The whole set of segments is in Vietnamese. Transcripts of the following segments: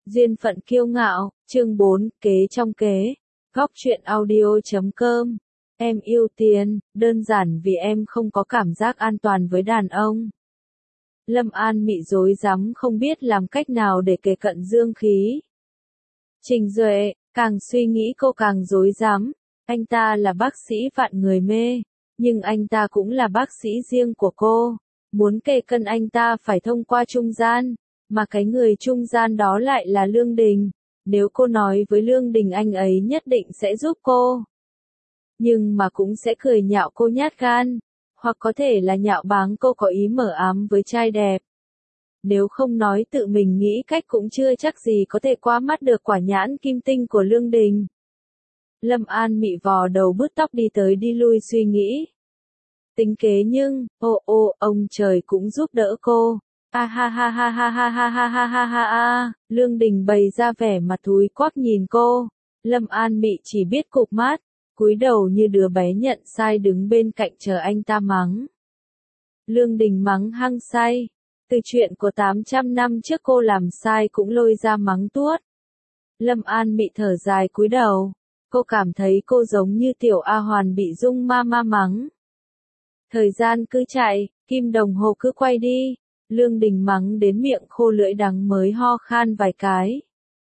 Duyên phận kiêu ngạo, chương 4, kế trong kế. Góc truyện audio.com. Em yêu tiền, đơn giản vì em không có cảm giác an toàn với đàn ông. Lâm An Mị rối rắm không biết làm cách nào để kề cận dương khí. Trình Duệ, càng suy nghĩ cô càng rối rắm. Anh ta là bác sĩ vạn người mê, nhưng anh ta cũng là bác sĩ riêng của cô. Muốn kề cận anh ta phải thông qua trung gian, mà cái người trung gian đó lại là Lương Đình. Nếu cô nói với Lương Đình anh ấy nhất định sẽ giúp cô, nhưng mà cũng sẽ cười nhạo cô nhát gan, hoặc có thể là nhạo báng cô có ý mở ám với trai đẹp. Nếu không nói tự mình nghĩ cách cũng chưa chắc gì có thể qua mắt được quả nhãn kim tinh của Lương Đình. Lâm An Mị vò đầu bứt tóc đi tới đi lui suy nghĩ. Tính kế nhưng, ông trời cũng giúp đỡ cô. Ha ha ha ha ha ha ha ha ha ha ha ha. Lương Đình bày ra vẻ mặt thúi quắc nhìn cô. Lâm An Mị chỉ biết cụp mắt, cúi đầu như đứa bé nhận sai đứng bên cạnh chờ anh ta mắng. Lương Đình mắng hăng say. Từ chuyện của 800 năm trước cô làm sai cũng lôi ra mắng tuốt. Lâm An Mị thở dài cúi đầu. Cô cảm thấy cô giống như tiểu A Hoàn bị Dung ma mắng. Thời gian cứ chạy, kim đồng hồ cứ quay đi. Lương Đình mắng đến miệng khô lưỡi đắng mới ho khan vài cái.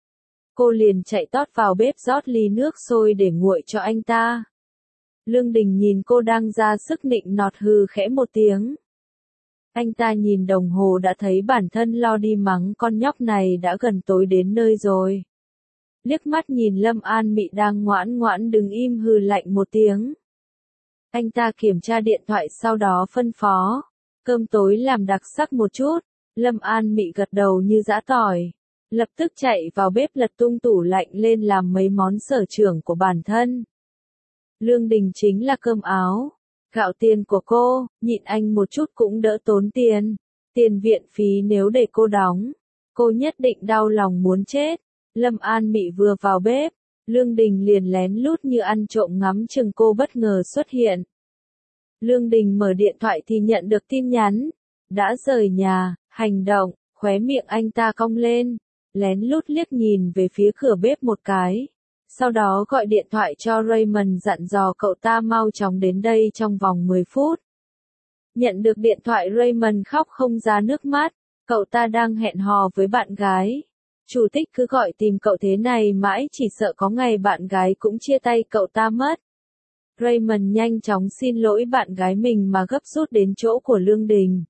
Cô liền chạy tót vào bếp rót ly nước sôi để nguội cho anh ta. Lương Đình nhìn cô đang ra sức nịnh nọt hừ khẽ một tiếng. Anh ta nhìn đồng hồ đã thấy bản thân lo đi mắng con nhóc này đã gần tối đến nơi rồi. Liếc mắt nhìn Lâm An Mị đang ngoãn ngoãn đứng im hừ lạnh một tiếng. Anh ta kiểm tra điện thoại sau đó phân phó. Cơm tối làm đặc sắc một chút. Lâm An Mị gật đầu như giã tỏi. Lập tức chạy vào bếp lật tung tủ lạnh lên làm mấy món sở trường của bản thân. Lương Đình chính là cơm áo. Gạo tiền của cô, nhịn anh một chút cũng đỡ tốn tiền. Tiền viện phí nếu để cô đóng, cô nhất định đau lòng muốn chết. Lâm An Mị vừa vào bếp, Lương Đình liền lén lút như ăn trộm ngắm chừng cô bất ngờ xuất hiện. Lương Đình mở điện thoại thì nhận được tin nhắn. Đã rời nhà, hành động, khóe miệng anh ta cong lên, lén lút liếc nhìn về phía cửa bếp một cái. Sau đó gọi điện thoại cho Raymond dặn dò cậu ta mau chóng đến đây trong vòng 10 phút. Nhận được điện thoại Raymond khóc không ra nước mắt, cậu ta đang hẹn hò với bạn gái. Chủ tịch cứ gọi tìm cậu thế này mãi chỉ sợ có ngày bạn gái cũng chia tay cậu ta mất. Raymond nhanh chóng xin lỗi bạn gái mình mà gấp rút đến chỗ của Lương Đình.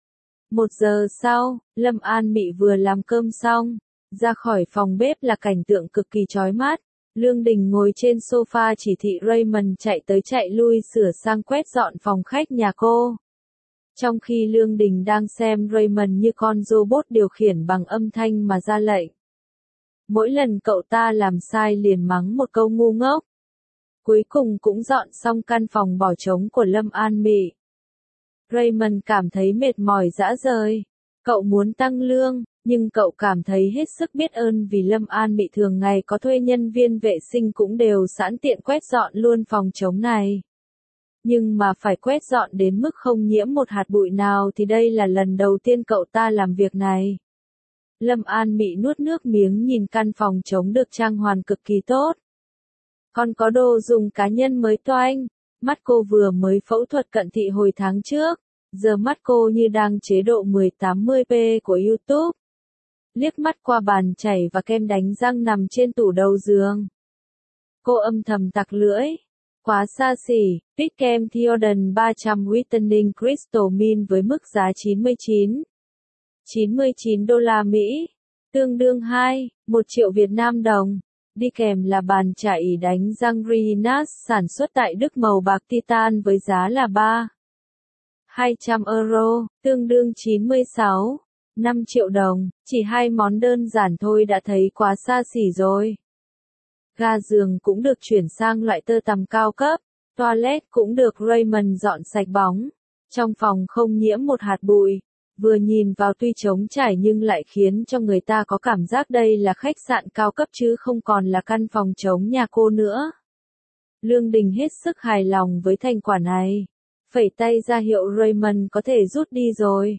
1 giờ sau, Lâm An Mị vừa làm cơm xong, ra khỏi phòng bếp là cảnh tượng cực kỳ chói mắt. Lương Đình ngồi trên sofa chỉ thị Raymond chạy tới chạy lui sửa sang quét dọn phòng khách nhà cô. Trong khi Lương Đình đang xem Raymond như con robot điều khiển bằng âm thanh mà ra lệnh. Mỗi lần cậu ta làm sai liền mắng một câu ngu ngốc. Cuối cùng cũng dọn xong căn phòng bỏ trống của Lâm An Mị. Raymond cảm thấy mệt mỏi rã rời. Cậu muốn tăng lương, nhưng cậu cảm thấy hết sức biết ơn vì Lâm An Mị thường ngày có thuê nhân viên vệ sinh cũng đều sẵn tiện quét dọn luôn phòng trống này. Nhưng mà phải quét dọn đến mức không nhiễm một hạt bụi nào thì đây là lần đầu tiên cậu ta làm việc này. Lâm An Mị nuốt nước miếng nhìn căn phòng trống được trang hoàng cực kỳ tốt. Còn có đồ dùng cá nhân mới toanh. Mắt cô vừa mới phẫu thuật cận thị hồi tháng trước. Giờ mắt cô như đang chế độ 1080p của YouTube. Liếc mắt qua bàn chảy và kem đánh răng nằm trên tủ đầu giường. Cô âm thầm tặc lưỡi. Quá xa xỉ, Pitcam Theoden 300 Whitening Crystal Mint với mức giá 99 đô la Mỹ, tương đương 1 triệu Việt Nam đồng. Đi kèm là bàn chải đánh răng Rinas sản xuất tại Đức màu bạc titan với giá là 200 euro, tương đương 5 triệu đồng. Chỉ 2 món đơn giản thôi đã thấy quá xa xỉ rồi. Ga giường cũng được chuyển sang loại tơ tằm cao cấp, toilet cũng được Raymond dọn sạch bóng. Trong phòng không nhiễm một hạt bụi. Vừa nhìn vào tuy trống trải nhưng lại khiến cho người ta có cảm giác đây là khách sạn cao cấp chứ không còn là căn phòng trống nhà cô nữa. Lương Đình hết sức hài lòng với thành quả này. Phẩy tay ra hiệu Raymond có thể rút đi rồi.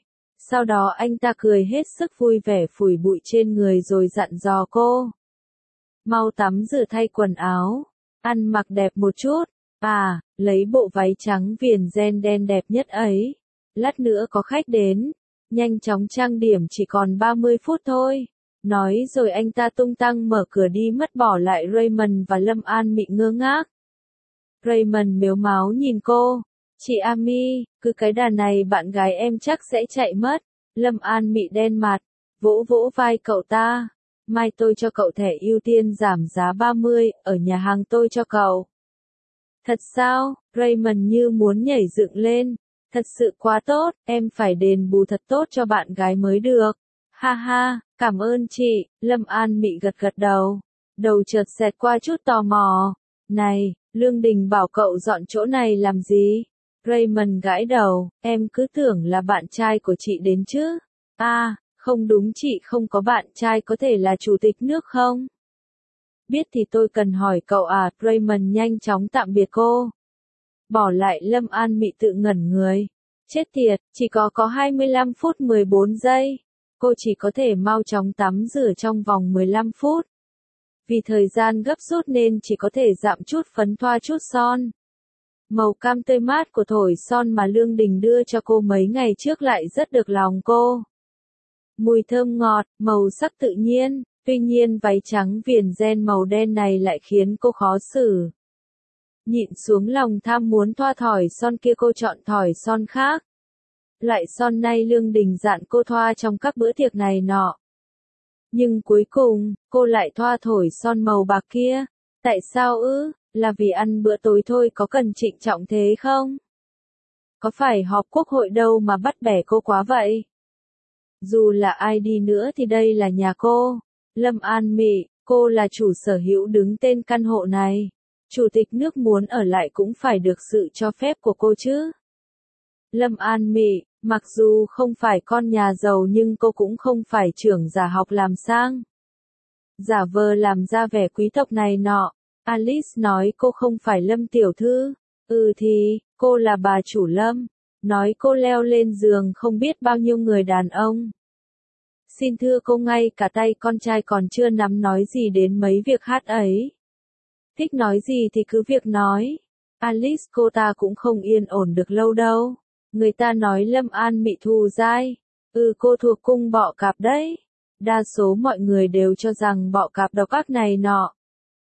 Sau đó anh ta cười hết sức vui vẻ phủi bụi trên người rồi dặn dò cô. Mau tắm rửa thay quần áo, ăn mặc đẹp một chút, lấy bộ váy trắng viền ren đen đẹp nhất ấy. Lát nữa có khách đến, nhanh chóng trang điểm chỉ còn 30 phút thôi. Nói rồi anh ta tung tăng mở cửa đi mất bỏ lại Raymond và Lâm An Mị ngơ ngác. Raymond mếu máo nhìn cô. Chị Ami, cứ cái đà này bạn gái em chắc sẽ chạy mất. Lâm An Mị đen mặt, vỗ vỗ vai cậu ta. Mai tôi cho cậu thẻ ưu tiên giảm giá 30, ở nhà hàng tôi cho cậu. Thật sao? Raymond như muốn nhảy dựng lên. Thật sự quá tốt, em phải đền bù thật tốt cho bạn gái mới được. Ha ha, cảm ơn chị, Lâm An Mị gật gật đầu. Đầu chợt xẹt qua chút tò mò. Này, Lương Đình bảo cậu dọn chỗ này làm gì? Raymond gãi đầu, em cứ tưởng là bạn trai của chị đến chứ. Không đúng, chị không có bạn trai, có thể là chủ tịch nước không? Biết thì tôi cần hỏi cậu à. Raymond nhanh chóng tạm biệt cô. Bỏ lại Lâm An Mị tự ngẩn người. Chết tiệt, chỉ có 25 phút 14 giây. Cô chỉ có thể mau chóng tắm rửa trong vòng 15 phút. Vì thời gian gấp rút nên chỉ có thể dặm chút phấn thoa chút son. Màu cam tươi mát của thổi son mà Lương Đình đưa cho cô mấy ngày trước lại rất được lòng cô. Mùi thơm ngọt, màu sắc tự nhiên, tuy nhiên váy trắng viền ren màu đen này lại khiến cô khó xử. Nhịn xuống lòng tham muốn thoa thỏi son kia, cô chọn thỏi son khác. Loại son này Lương Đình dặn cô thoa trong các bữa tiệc này nọ. Nhưng cuối cùng, cô lại thoa thổi son màu bạc kia. Tại sao ư? Là vì ăn bữa tối thôi, có cần trịnh trọng thế không? Có phải họp quốc hội đâu mà bắt bẻ cô quá vậy? Dù là ai đi nữa thì đây là nhà cô. Lâm An Mị, cô là chủ sở hữu đứng tên căn hộ này. Chủ tịch nước muốn ở lại cũng phải được sự cho phép của cô chứ. Lâm An Mị, mặc dù không phải con nhà giàu nhưng cô cũng không phải trưởng giả học làm sang. Giả vờ làm ra vẻ quý tộc này nọ. Alice nói cô không phải Lâm tiểu thư. Thì, cô là bà chủ Lâm. Nói cô leo lên giường không biết bao nhiêu người đàn ông. Xin thưa cô, ngay cả tay con trai còn chưa nắm, nói gì đến mấy việc hát ấy. Thích nói gì thì cứ việc nói. Alice, cô ta cũng không yên ổn được lâu đâu. Người ta nói Lâm An Mị thù dai. Cô thuộc cung bọ cạp đấy. Đa số mọi người đều cho rằng bọ cạp độc ác này nọ.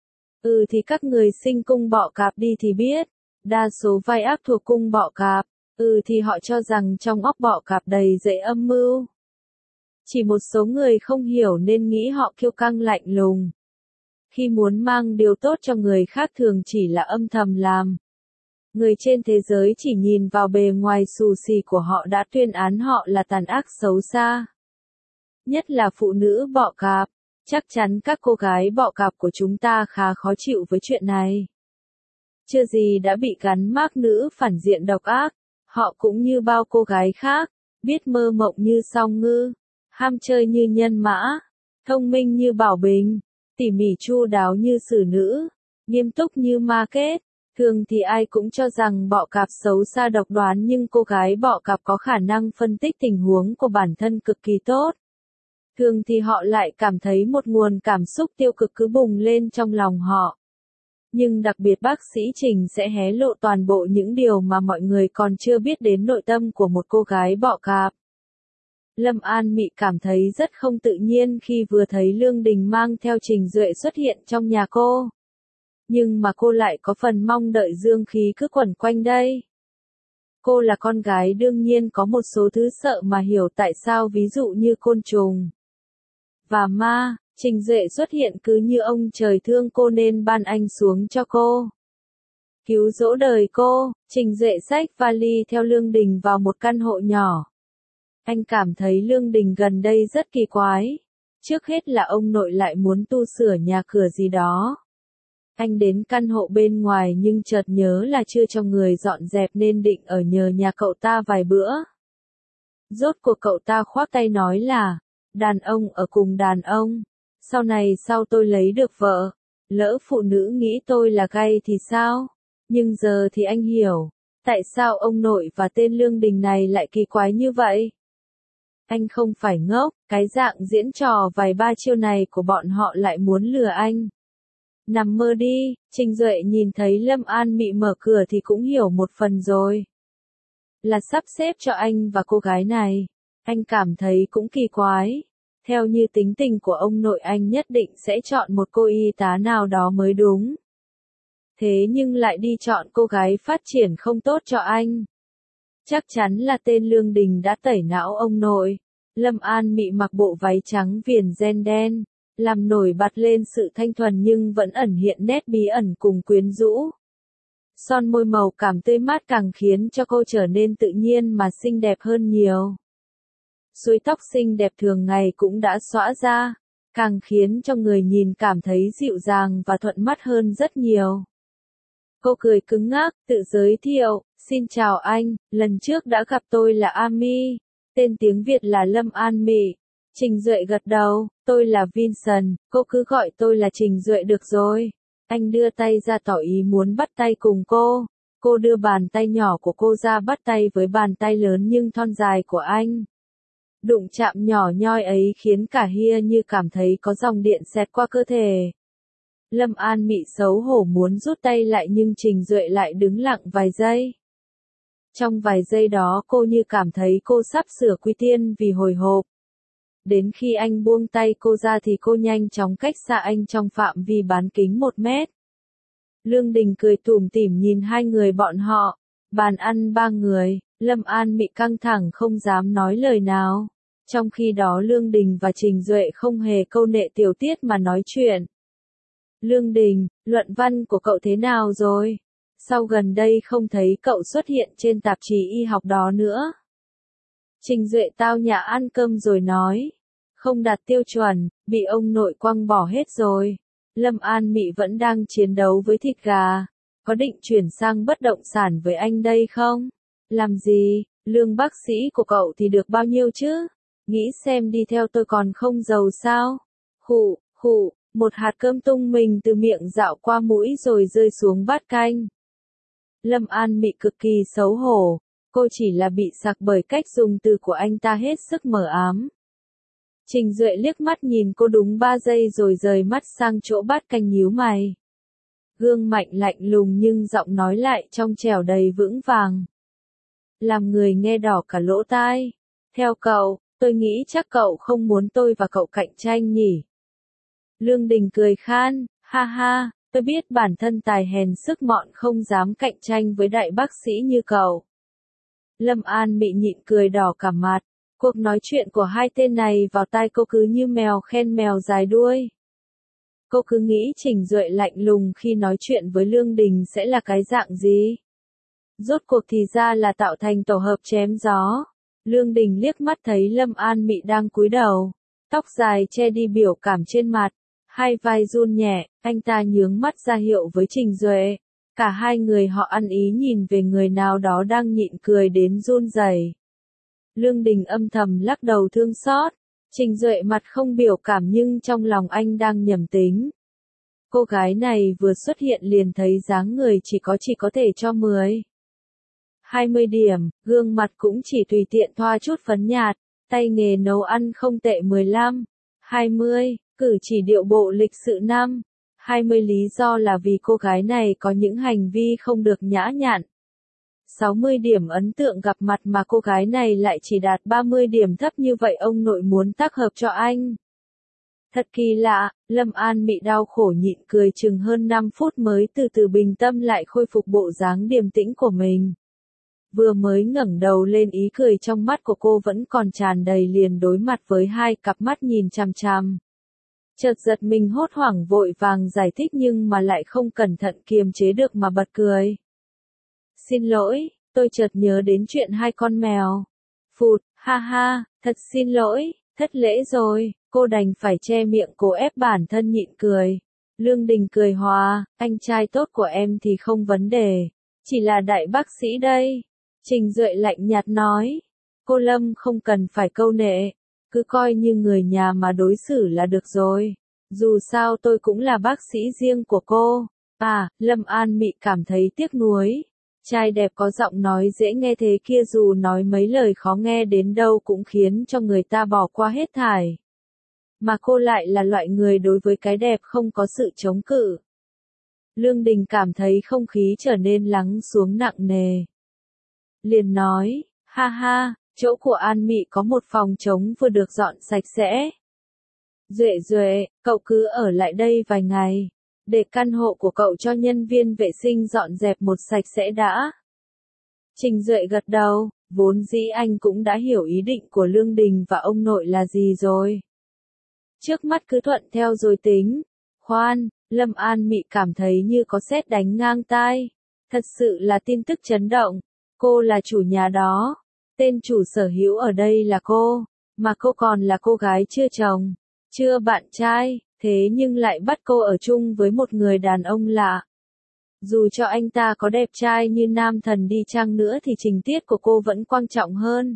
Thì các người sinh cung bọ cạp đi thì biết. Đa số vai ác thuộc cung bọ cạp. Thì họ cho rằng trong óc bọ cạp đầy dẫy âm mưu. Chỉ một số người không hiểu nên nghĩ họ kiêu căng lạnh lùng. Khi muốn mang điều tốt cho người khác thường chỉ là âm thầm làm. Người trên thế giới chỉ nhìn vào bề ngoài xù xì của họ đã tuyên án họ là tàn ác xấu xa. Nhất là phụ nữ bọ cạp. Chắc chắn các cô gái bọ cạp của chúng ta khá khó chịu với chuyện này. Chưa gì đã bị gắn mác nữ phản diện độc ác. Họ cũng như bao cô gái khác, biết mơ mộng như song ngư, ham chơi như nhân mã, thông minh như bảo bình, tỉ mỉ chu đáo như xử nữ, nghiêm túc như ma kết. Thường thì ai cũng cho rằng bọ cạp xấu xa độc đoán, nhưng cô gái bọ cạp có khả năng phân tích tình huống của bản thân cực kỳ tốt. Thường thì họ lại cảm thấy một nguồn cảm xúc tiêu cực cứ bùng lên trong lòng họ. Nhưng đặc biệt bác sĩ Trình sẽ hé lộ toàn bộ những điều mà mọi người còn chưa biết đến nội tâm của một cô gái bọ cạp. Lâm An Mị cảm thấy rất không tự nhiên khi vừa thấy Lương Đình mang theo Trình Duệ xuất hiện trong nhà cô. Nhưng mà cô lại có phần mong đợi dương khí cứ quẩn quanh đây. Cô là con gái đương nhiên có một số thứ sợ mà hiểu tại sao, ví dụ như côn trùng và ma. Trình Duệ xuất hiện cứ như ông trời thương cô nên ban anh xuống cho cô. Cứu dỗ đời cô, Trình Duệ xách vali theo Lương Đình vào một căn hộ nhỏ. Anh cảm thấy Lương Đình gần đây rất kỳ quái. Trước hết là ông nội lại muốn tu sửa nhà cửa gì đó. Anh đến căn hộ bên ngoài nhưng chợt nhớ là chưa cho người dọn dẹp nên định ở nhờ nhà cậu ta vài bữa. Rốt cuộc cậu ta khoác tay nói là, đàn ông ở cùng đàn ông. Sau này sau tôi lấy được vợ, lỡ phụ nữ nghĩ tôi là gay thì sao? Nhưng giờ thì anh hiểu, tại sao ông nội và tên Lương Đình này lại kỳ quái như vậy? Anh không phải ngốc, cái dạng diễn trò vài ba chiêu này của bọn họ lại muốn lừa anh. Nằm mơ đi, Trình Duệ nhìn thấy Lâm An Mị mở cửa thì cũng hiểu một phần rồi. Là sắp xếp cho anh và cô gái này. Anh cảm thấy cũng kỳ quái. Theo như tính tình của ông nội anh nhất định sẽ chọn một cô y tá nào đó mới đúng. Thế nhưng lại đi chọn cô gái phát triển không tốt cho anh. Chắc chắn là tên Lương Đình đã tẩy não ông nội. Lâm An Mị mặc bộ váy trắng viền ren đen, làm nổi bật lên sự thanh thuần nhưng vẫn ẩn hiện nét bí ẩn cùng quyến rũ. Son môi màu cảm tươi mát càng khiến cho cô trở nên tự nhiên mà xinh đẹp hơn nhiều. Suối tóc xinh đẹp thường ngày cũng đã xõa ra, càng khiến cho người nhìn cảm thấy dịu dàng và thuận mắt hơn rất nhiều. Cô cười cứng ngắc, tự giới thiệu, xin chào anh, lần trước đã gặp tôi là Ami, tên tiếng Việt là Lâm An Mị. Trình Duệ gật đầu, tôi là Vincent, cô cứ gọi tôi là Trình Duệ được rồi. Anh đưa tay ra tỏ ý muốn bắt tay cùng cô đưa bàn tay nhỏ của cô ra bắt tay với bàn tay lớn nhưng thon dài của anh. Đụng chạm nhỏ nhoi ấy khiến cả Hia như cảm thấy có dòng điện xẹt qua cơ thể. Lâm An Mị xấu hổ muốn rút tay lại nhưng Trình Duệ lại đứng lặng vài giây. Trong vài giây đó cô như cảm thấy cô sắp sửa quy tiên vì hồi hộp. Đến khi anh buông tay cô ra thì cô nhanh chóng cách xa anh trong phạm vi bán kính 1 mét. Lương Đình cười tủm tỉm nhìn hai người bọn họ. Bàn ăn 3 người, Lâm An Mị căng thẳng không dám nói lời nào. Trong khi đó Lương Đình và Trình Duệ không hề câu nệ tiểu tiết mà nói chuyện. Lương Đình, luận văn của cậu thế nào rồi? Sao gần đây không thấy cậu xuất hiện trên tạp chí y học đó nữa? Trình Duệ tao nhã ăn cơm rồi nói. Không đạt tiêu chuẩn, bị ông nội quăng bỏ hết rồi. Lâm An Mị vẫn đang chiến đấu với thịt gà. Có định chuyển sang bất động sản với anh đây không? Làm gì, lương bác sĩ của cậu thì được bao nhiêu chứ? Nghĩ xem đi theo tôi còn không giàu sao? Khụ, khụ, một hạt cơm tung mình từ miệng dạo qua mũi rồi rơi xuống bát canh. Lâm An Mị cực kỳ xấu hổ. Cô chỉ là bị sặc bởi cách dùng từ của anh ta hết sức mờ ám. Trình Duệ liếc mắt nhìn cô đúng 3 giây rồi rời mắt sang chỗ bát canh nhíu mày. Gương mặt lạnh lùng nhưng giọng nói lại trong trẻo đầy vững vàng. Làm người nghe đỏ cả lỗ tai. Theo cậu, tôi nghĩ chắc cậu không muốn tôi và cậu cạnh tranh nhỉ. Lương Đình cười khan, ha ha, tôi biết bản thân tài hèn sức mọn không dám cạnh tranh với đại bác sĩ như cậu. Lâm An Mị nhịn cười đỏ cả mặt. Cuộc nói chuyện của hai tên này vào tai cô cứ như mèo khen mèo dài đuôi. Cô cứ nghĩ Trình Duệ lạnh lùng khi nói chuyện với Lương Đình sẽ là cái dạng gì? Rốt cuộc thì ra là tạo thành tổ hợp chém gió. Lương Đình liếc mắt thấy Lâm An Mị đang cúi đầu. Tóc dài che đi biểu cảm trên mặt. Hai vai run nhẹ, anh ta nhướng mắt ra hiệu với Trình Duệ. Cả hai người họ ăn ý nhìn về người nào đó đang nhịn cười đến run rẩy. Lương Đình âm thầm lắc đầu thương xót. Trình Duệ mặt không biểu cảm nhưng trong lòng anh đang nhầm tính. Cô gái này vừa xuất hiện liền thấy dáng người chỉ có thể cho 20 điểm, gương mặt cũng chỉ tùy tiện thoa chút phấn nhạt, tay nghề nấu ăn không tệ 15, 20, cử chỉ điệu bộ lịch sự 20 lý do là vì cô gái này có những hành vi không được nhã nhặn. 60 điểm ấn tượng gặp mặt mà cô gái này lại chỉ đạt 30 điểm thấp như vậy ông nội muốn tác hợp cho anh. Thật kỳ lạ, Lâm An Mị đau khổ nhịn cười chừng hơn 5 phút mới từ từ bình tâm lại khôi phục bộ dáng điềm tĩnh của mình. Vừa mới ngẩng đầu lên ý cười trong mắt của cô vẫn còn tràn đầy liền đối mặt với hai cặp mắt nhìn chằm chằm. Chợt giật mình hốt hoảng vội vàng giải thích nhưng mà lại không cẩn thận kiềm chế được mà bật cười. Xin lỗi, tôi chợt nhớ đến chuyện hai con mèo. Phụt, ha ha, thật xin lỗi, thất lễ rồi, cô đành phải che miệng cố ép bản thân nhịn cười. Lương Đình cười hòa, anh trai tốt của em thì không vấn đề, chỉ là đại bác sĩ đây. Trình Duệ lạnh nhạt nói, cô Lâm không cần phải câu nệ, cứ coi như người nhà mà đối xử là được rồi. Dù sao tôi cũng là bác sĩ riêng của cô. À, Lâm An Mị cảm thấy tiếc nuối. Trai đẹp có giọng nói dễ nghe thế kia dù nói mấy lời khó nghe đến đâu cũng khiến cho người ta bỏ qua hết thảy. Mà cô lại là loại người đối với cái đẹp không có sự chống cự. Lương Đình cảm thấy không khí trở nên lắng xuống nặng nề. Liền nói, ha ha, chỗ của An Mị có một phòng trống vừa được dọn sạch sẽ. Duệ Duệ, cậu cứ ở lại đây vài ngày, để căn hộ của cậu cho nhân viên vệ sinh dọn dẹp một sạch sẽ đã. Trình Duệ gật đầu, vốn dĩ anh cũng đã hiểu ý định của Lương Đình và ông nội là gì rồi. Trước mắt cứ thuận theo rồi tính. Khoan, Lâm An Mị cảm thấy như có sét đánh ngang tai. Thật sự là tin tức chấn động. Cô là chủ nhà đó. Tên chủ sở hữu ở đây là cô. Mà cô còn là cô gái chưa chồng, chưa bạn trai, thế nhưng lại bắt cô ở chung với một người đàn ông lạ. Dù cho anh ta có đẹp trai như nam thần đi chăng nữa thì tình tiết của cô vẫn quan trọng hơn.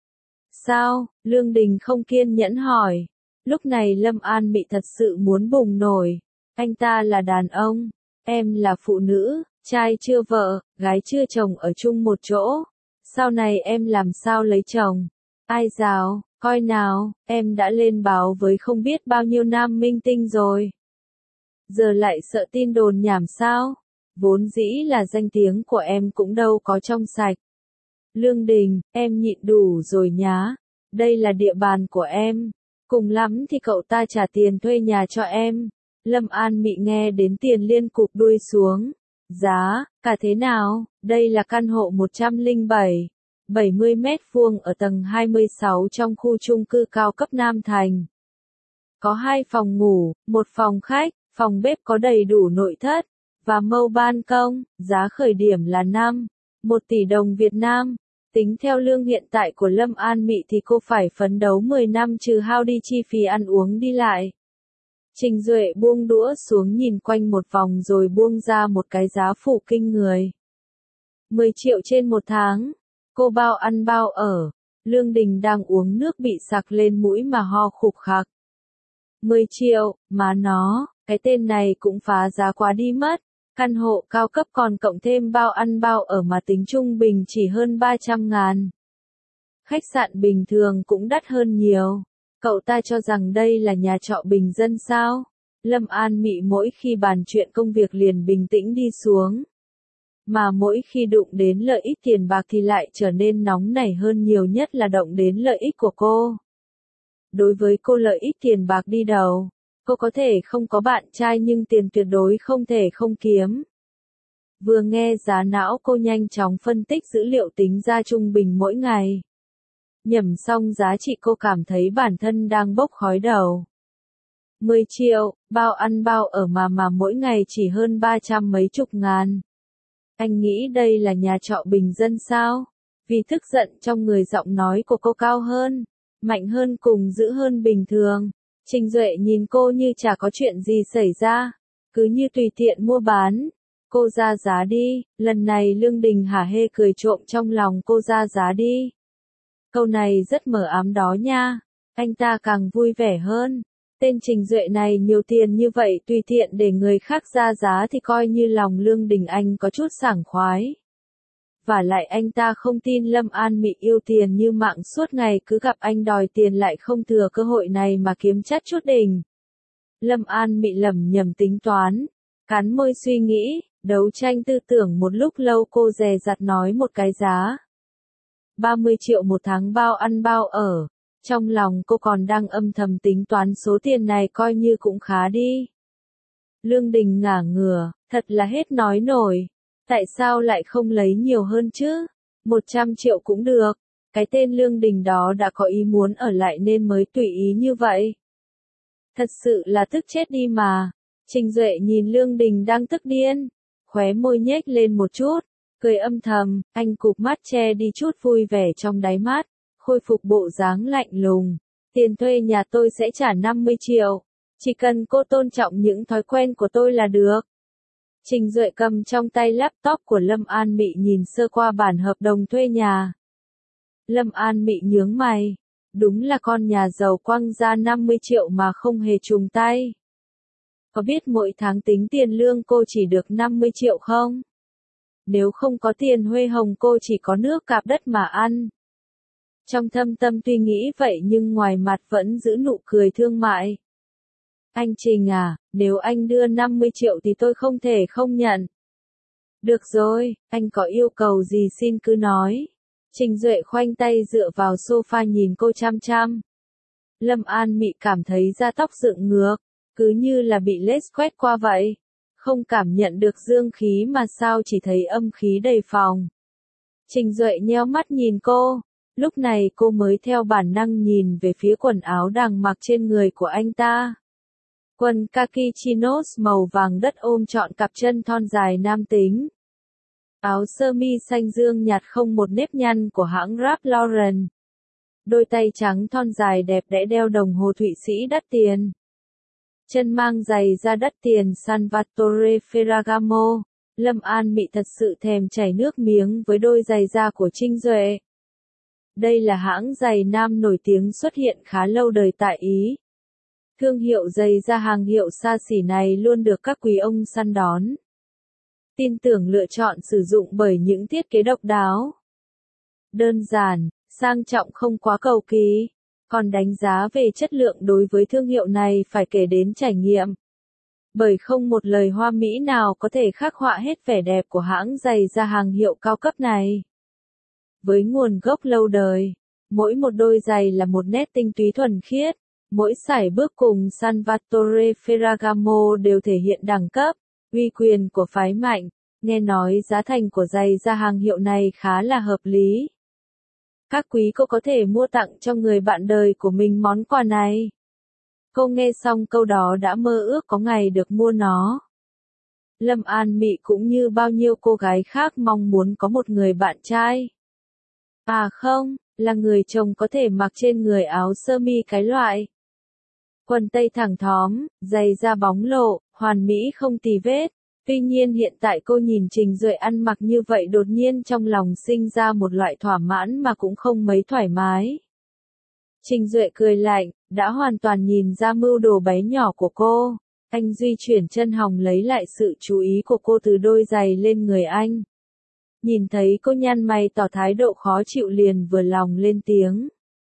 Sao? Lương Đình không kiên nhẫn hỏi. Lúc này Lâm An Mị thật sự muốn bùng nổi. Anh ta là đàn ông, em là phụ nữ, trai chưa vợ, gái chưa chồng ở chung một chỗ. Sau này em làm sao lấy chồng? Ai dào, coi nào, em đã lên báo với không biết bao nhiêu nam minh tinh rồi. Giờ lại sợ tin đồn nhảm sao? Vốn dĩ là danh tiếng của em cũng đâu có trong sạch. Lương Đình, em nhịn đủ rồi nhá. Đây là địa bàn của em. Cùng lắm thì cậu ta trả tiền thuê nhà cho em. Lâm An Mị nghe đến tiền liên cụp đuôi xuống. Giá, cả thế nào? Đây là căn hộ 107, 70 mét vuông ở tầng 26 trong khu chung cư cao cấp Nam Thành. Có 2 phòng ngủ, 1 phòng khách, phòng bếp có đầy đủ nội thất, và mâu ban công, giá khởi điểm là 1 tỷ đồng Việt Nam. Tính theo lương hiện tại của Lâm An Mị thì cô phải phấn đấu 10 năm trừ hao đi chi phí ăn uống đi lại. Trình Duệ buông đũa xuống nhìn quanh một vòng rồi buông ra một cái giá phủ kinh người. 10 triệu trên một tháng. Cô bao ăn bao ở. Lương Đình đang uống nước bị sặc lên mũi mà ho khục khặc. 10 triệu, má nó, cái tên này cũng phá giá quá đi mất. Căn hộ cao cấp còn cộng thêm bao ăn bao ở mà tính trung bình chỉ hơn 300.000. Khách sạn bình thường cũng đắt hơn nhiều. Cậu ta cho rằng đây là nhà trọ bình dân sao? Lâm An Mị mỗi khi bàn chuyện công việc liền bình tĩnh đi xuống. Mà mỗi khi đụng đến lợi ích tiền bạc thì lại trở nên nóng nảy hơn, nhiều nhất là động đến lợi ích của cô. Đối với cô lợi ích tiền bạc đi đầu. Cô có thể không có bạn trai nhưng tiền tuyệt đối không thể không kiếm. Vừa nghe giá não cô nhanh chóng phân tích dữ liệu tính ra trung bình mỗi ngày. Nhẩm xong giá trị cô cảm thấy bản thân đang bốc khói đầu. 10 triệu, bao ăn bao ở mà mỗi ngày chỉ hơn 300 mấy chục ngàn. Anh nghĩ đây là nhà trọ bình dân sao? Vì tức giận trong người giọng nói của cô cao hơn, mạnh hơn cùng dữ hơn bình thường. Trình Duệ nhìn cô như chả có chuyện gì xảy ra, cứ như tùy tiện mua bán. Cô ra giá đi, lần này Lương Đình hả hê cười trộm trong lòng, cô ra giá đi. Câu này rất mờ ám đó nha, anh ta càng vui vẻ hơn. Tên Trình Duệ này nhiều tiền như vậy tùy tiện để người khác ra giá thì coi như lòng Lương Đình anh có chút sảng khoái. Và lại anh ta không tin Lâm An Mị yêu tiền như mạng, suốt ngày cứ gặp anh đòi tiền lại không thừa cơ hội này mà kiếm chắt chút đỉnh. Lâm An Mị lẩm nhẩm tính toán, cắn môi suy nghĩ, đấu tranh tư tưởng một lúc lâu cô dè dặt nói một cái giá. 30 triệu một tháng bao ăn bao ở. Trong lòng cô còn đang âm thầm tính toán số tiền này coi như cũng khá đi. Lương Đình ngả ngửa, thật là hết nói nổi. Tại sao lại không lấy nhiều hơn chứ? 100 triệu cũng được. Cái tên Lương Đình đó đã có ý muốn ở lại nên mới tùy ý như vậy. Thật sự là tức chết đi mà. Trình Duệ nhìn Lương Đình đang tức điên. Khóe môi nhếch lên một chút. Cười âm thầm, anh cụp mắt che đi chút vui vẻ trong đáy mắt. Khôi phục bộ dáng lạnh lùng. Tiền thuê nhà tôi sẽ trả 50 triệu. Chỉ cần cô tôn trọng những thói quen của tôi là được. Trình Duệ cầm trong tay laptop của Lâm An Mị nhìn sơ qua bản hợp đồng thuê nhà. Lâm An Mị nhướng mày. Đúng là con nhà giàu quăng ra 50 triệu mà không hề trùng tay. Có biết mỗi tháng tính tiền lương cô chỉ được 50 triệu không? nếu không có tiền huê hồng cô chỉ có nước cạp đất mà ăn. Trong thâm tâm tuy nghĩ vậy nhưng ngoài mặt vẫn giữ nụ cười thương mại. Anh Trình à, nếu anh đưa 50 triệu thì tôi không thể không nhận. Được rồi, anh có yêu cầu gì xin cứ nói. Trình Duệ khoanh tay dựa vào sofa nhìn cô chăm chăm. Lâm An Mị cảm thấy da tóc dựng ngược, cứ như là bị lết quét qua vậy. Không cảm nhận được dương khí mà sao chỉ thấy âm khí đầy phòng. Trình Duệ nheo mắt nhìn cô, lúc này cô mới theo bản năng nhìn về phía quần áo đang mặc trên người của anh ta. Quần kaki chinos màu vàng đất ôm trọn cặp chân thon dài nam tính. Áo sơ mi xanh dương nhạt không một nếp nhăn của hãng Ralph Lauren. Đôi tay trắng thon dài đẹp đẽ đeo đồng hồ Thụy Sĩ đắt tiền. Chân mang giày da đắt tiền Salvatore Ferragamo. Lâm An Mị thật sự thèm chảy nước miếng với đôi giày da của Trình Duệ. Đây là hãng giày nam nổi tiếng xuất hiện khá lâu đời tại Ý. Thương hiệu giày da hàng hiệu xa xỉ này luôn được các quý ông săn đón. Tin tưởng lựa chọn sử dụng bởi những thiết kế độc đáo. Đơn giản, sang trọng không quá cầu kỳ. Còn đánh giá về chất lượng đối với thương hiệu này phải kể đến trải nghiệm. Bởi không một lời hoa mỹ nào có thể khắc họa hết vẻ đẹp của hãng giày da hàng hiệu cao cấp này. Với nguồn gốc lâu đời, mỗi một đôi giày là một nét tinh túy thuần khiết. Mỗi sải bước cùng Salvatore Ferragamo đều thể hiện đẳng cấp, uy quyền của phái mạnh. Nghe nói giá thành của giày da hàng hiệu này khá là hợp lý. Các quý cô có thể mua tặng cho người bạn đời của mình món quà này. Cô nghe xong câu đó đã mơ ước có ngày được mua nó. Lâm An Mị cũng như bao nhiêu cô gái khác mong muốn có một người bạn trai. À không, là người chồng có thể mặc trên người áo sơ mi cái loại. Quần tây thẳng thóm, giày da bóng lộ, hoàn mỹ không tì vết. Tuy nhiên hiện tại cô nhìn Trình Duệ ăn mặc như vậy đột nhiên trong lòng sinh ra một loại thỏa mãn mà cũng không mấy thoải mái. Trình Duệ cười lạnh, đã hoàn toàn nhìn ra mưu đồ bé nhỏ của cô. Anh di chuyển chân hồng lấy lại sự chú ý của cô từ đôi giày lên người anh. Nhìn thấy cô nhăn mày tỏ thái độ khó chịu liền vừa lòng lên tiếng.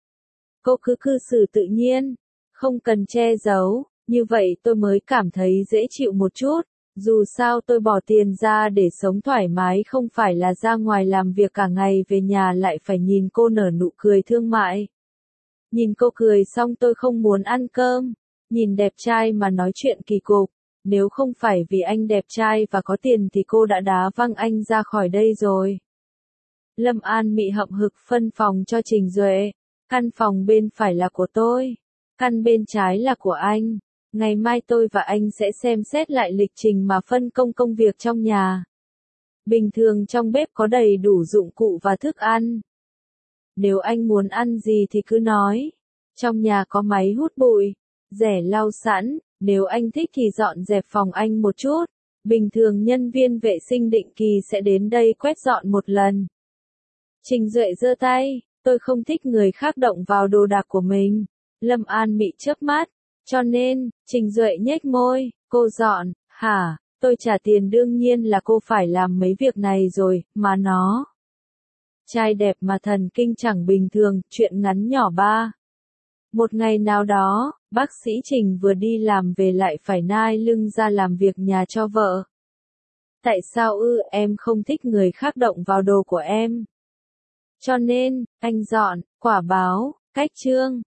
Cô cứ cư xử tự nhiên, không cần che giấu, như vậy tôi mới cảm thấy dễ chịu một chút. Dù sao tôi bỏ tiền ra để sống thoải mái không phải là ra ngoài làm việc cả ngày về nhà lại phải nhìn cô nở nụ cười thương mại. Nhìn cô cười xong tôi không muốn ăn cơm. Nhìn đẹp trai mà nói chuyện kỳ cục. Nếu không phải vì anh đẹp trai và có tiền thì cô đã đá văng anh ra khỏi đây rồi. Lâm An Mị hậm hực phân phòng cho Trình Duệ. Căn phòng bên phải là của tôi. Căn bên trái là của anh. Ngày mai tôi và anh sẽ xem xét lại lịch trình mà phân công công việc trong nhà. Bình thường trong bếp có đầy đủ dụng cụ và thức ăn. Nếu anh muốn ăn gì thì cứ nói. Trong nhà có máy hút bụi, rẻ lau sẵn, nếu anh thích thì dọn dẹp phòng anh một chút. Bình thường nhân viên vệ sinh định kỳ sẽ đến đây quét dọn một lần. Trình Duệ giơ tay, tôi không thích người khác động vào đồ đạc của mình. Lâm An Mị chớp mắt. Cho nên, Trình Duệ nhếch môi, cô dọn, hả, tôi trả tiền đương nhiên là cô phải làm mấy việc này rồi, mà nó. Trai đẹp mà thần kinh chẳng bình thường, chuyện ngắn nhỏ ba. Một ngày nào đó, bác sĩ Trình vừa đi làm về lại phải nai lưng ra làm việc nhà cho vợ. Tại sao em không thích người khác động vào đồ của em? Cho nên, anh dọn, quả báo, cách chương.